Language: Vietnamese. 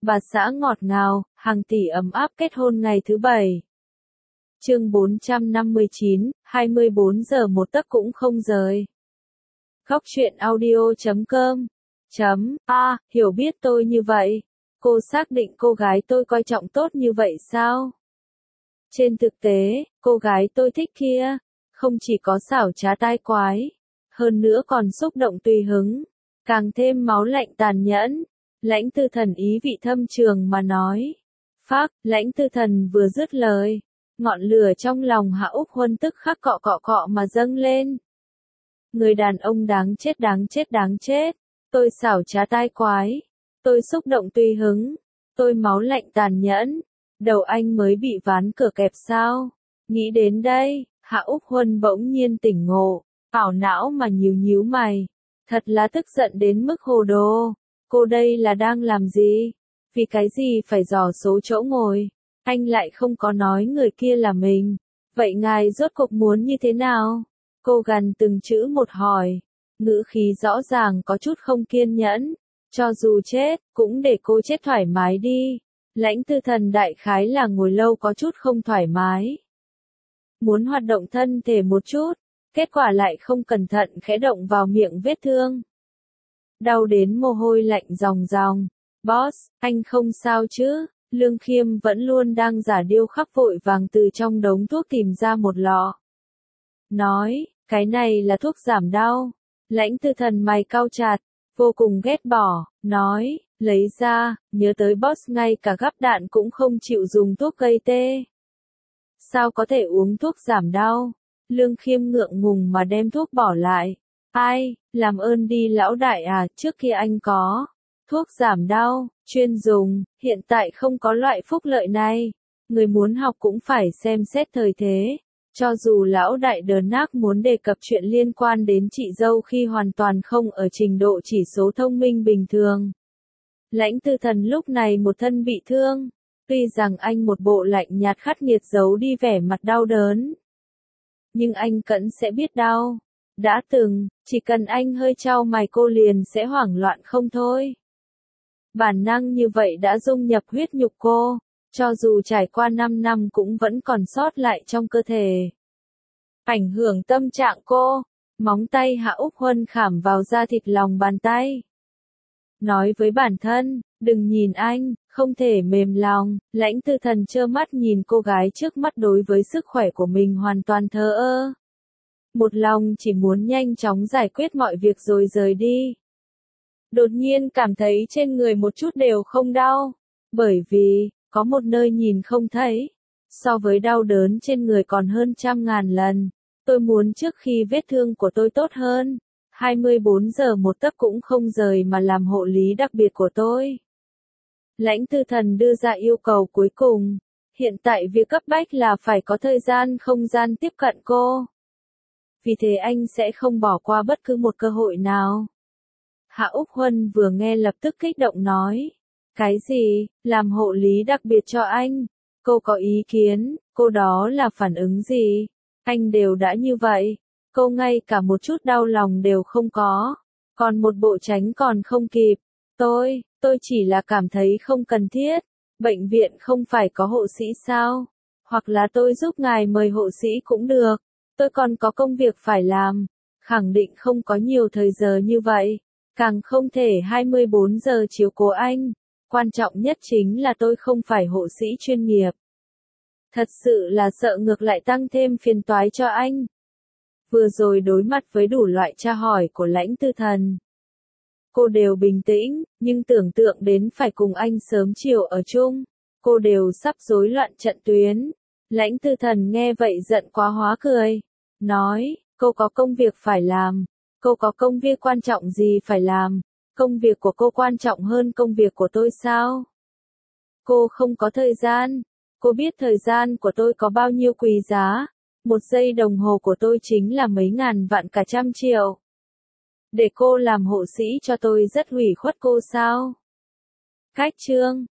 bà xã ngọt ngào, hàng tỷ ấm áp kết hôn ngày thứ 7. Chương 459, 24 giờ một tấc cũng không rời. Góc truyện audio.com hiểu biết tôi như vậy. Cô xác định cô gái tôi coi trọng tốt như vậy sao? Trên thực tế, cô gái tôi thích kia, không chỉ có xảo trá tai quái, hơn nữa còn xúc động tùy hứng, càng thêm máu lạnh tàn nhẫn. Lãnh Tư Thần ý vị thâm trường mà nói. Phác, Lãnh Tư Thần vừa dứt lời, ngọn lửa trong lòng Hạ Úc Huân tức khắc cọ mà dâng lên. Người đàn ông đáng chết, tôi xảo trá tai quái, tôi xúc động tùy hứng, tôi máu lạnh tàn nhẫn, đầu anh mới bị ván cửa kẹp sao? Nghĩ đến đây, Hạ Úc Huân bỗng nhiên tỉnh ngộ, ảo não mà nhíu mày, thật là tức giận đến mức hồ đồ. Cô đây là đang làm gì? Vì cái gì phải dò số chỗ ngồi? Anh lại không có nói người kia là mình. Vậy ngài rốt cuộc muốn như thế nào? Cô gằn từng chữ một hỏi. Ngữ khí rõ ràng có chút không kiên nhẫn. Cho dù chết, cũng để cô chết thoải mái đi. Lãnh Tư Thần đại khái là ngồi lâu có chút không thoải mái. Muốn hoạt động thân thể một chút, kết quả lại không cẩn thận khẽ động vào miệng vết thương. Đau đến mồ hôi lạnh ròng ròng. Boss, anh không sao chứ? Lương Khiêm vẫn luôn đang giả điêu khắc vội vàng từ trong đống thuốc tìm ra một lọ. Nói, cái này là thuốc giảm đau. Lãnh Tư Thần mày cau chặt, vô cùng ghét bỏ, nói, lấy ra, nhớ tới boss ngay cả gắp đạn cũng không chịu dùng thuốc gây tê. Sao có thể uống thuốc giảm đau? Lương Khiêm ngượng ngùng mà đem thuốc bỏ lại. Ai, làm ơn đi lão đại à, trước kia anh có thuốc giảm đau, chuyên dùng, hiện tại không có loại phúc lợi này. Người muốn học cũng phải xem xét thời thế. Cho dù lão đại đờ nác muốn đề cập chuyện liên quan đến chị dâu khi hoàn toàn không ở trình độ chỉ số thông minh bình thường. Lãnh Tư Thần lúc này một thân bị thương. Tuy rằng anh một bộ lạnh nhạt khắc nghiệt giấu đi vẻ mặt đau đớn. Nhưng anh cẫn sẽ biết đau. Đã từng, chỉ cần anh hơi chau mày cô liền sẽ hoảng loạn không thôi. Bản năng như vậy đã dung nhập huyết nhục cô, cho dù trải qua 5 năm cũng vẫn còn sót lại trong cơ thể. Ảnh hưởng tâm trạng cô, móng tay Hạ Úc Huân khảm vào da thịt lòng bàn tay. Nói với bản thân, đừng nhìn anh, không thể mềm lòng. Lãnh Tư Thần trơ mắt nhìn cô gái trước mắt đối với sức khỏe của mình hoàn toàn thờ ơ. Một lòng chỉ muốn nhanh chóng giải quyết mọi việc rồi rời đi. Đột nhiên cảm thấy trên người một chút đều không đau, bởi vì, có một nơi nhìn không thấy. So với đau đớn trên người còn hơn 100.000 lần. Tôi muốn trước khi vết thương của tôi tốt hơn, 24 giờ một tấc cũng không rời mà làm hộ lý đặc biệt của tôi. Lãnh Tư Thần đưa ra yêu cầu cuối cùng. Hiện tại việc cấp bách là phải có thời gian không gian tiếp cận cô. Vì thế anh sẽ không bỏ qua bất cứ một cơ hội nào. Hạ Úc Huân vừa nghe lập tức kích động nói. Cái gì, làm hộ lý đặc biệt cho anh? Cô có ý kiến, cô đó là phản ứng gì? Anh đều đã như vậy, cô ngay cả một chút đau lòng đều không có. Còn một bộ tránh còn không kịp. Tôi chỉ là cảm thấy không cần thiết. Bệnh viện không phải có hộ sĩ sao? Hoặc là tôi giúp ngài mời hộ sĩ cũng được. Tôi còn có công việc phải làm. Khẳng định không có nhiều thời giờ như vậy. Càng không thể 24 giờ chiếu cố anh. Quan trọng nhất chính là tôi không phải hộ sĩ chuyên nghiệp. Thật sự là sợ ngược lại tăng thêm phiền toái cho anh. Vừa rồi đối mặt với đủ loại tra hỏi của Lãnh Tư Thần. Cô đều bình tĩnh, nhưng tưởng tượng đến phải cùng anh sớm chiều ở chung. Cô đều sắp rối loạn trận tuyến. Lãnh Tư Thần nghe vậy giận quá hóa cười. Nói, cô có công việc phải làm. Cô có công việc quan trọng gì phải làm? Công việc của cô quan trọng hơn công việc của tôi sao? Cô không có thời gian. Cô biết thời gian của tôi có bao nhiêu quý giá. 1 giây đồng hồ của tôi chính là mấy ngàn vạn cả 100 triệu. Để cô làm hộ sĩ cho tôi rất ủy khuất cô sao? Cách chương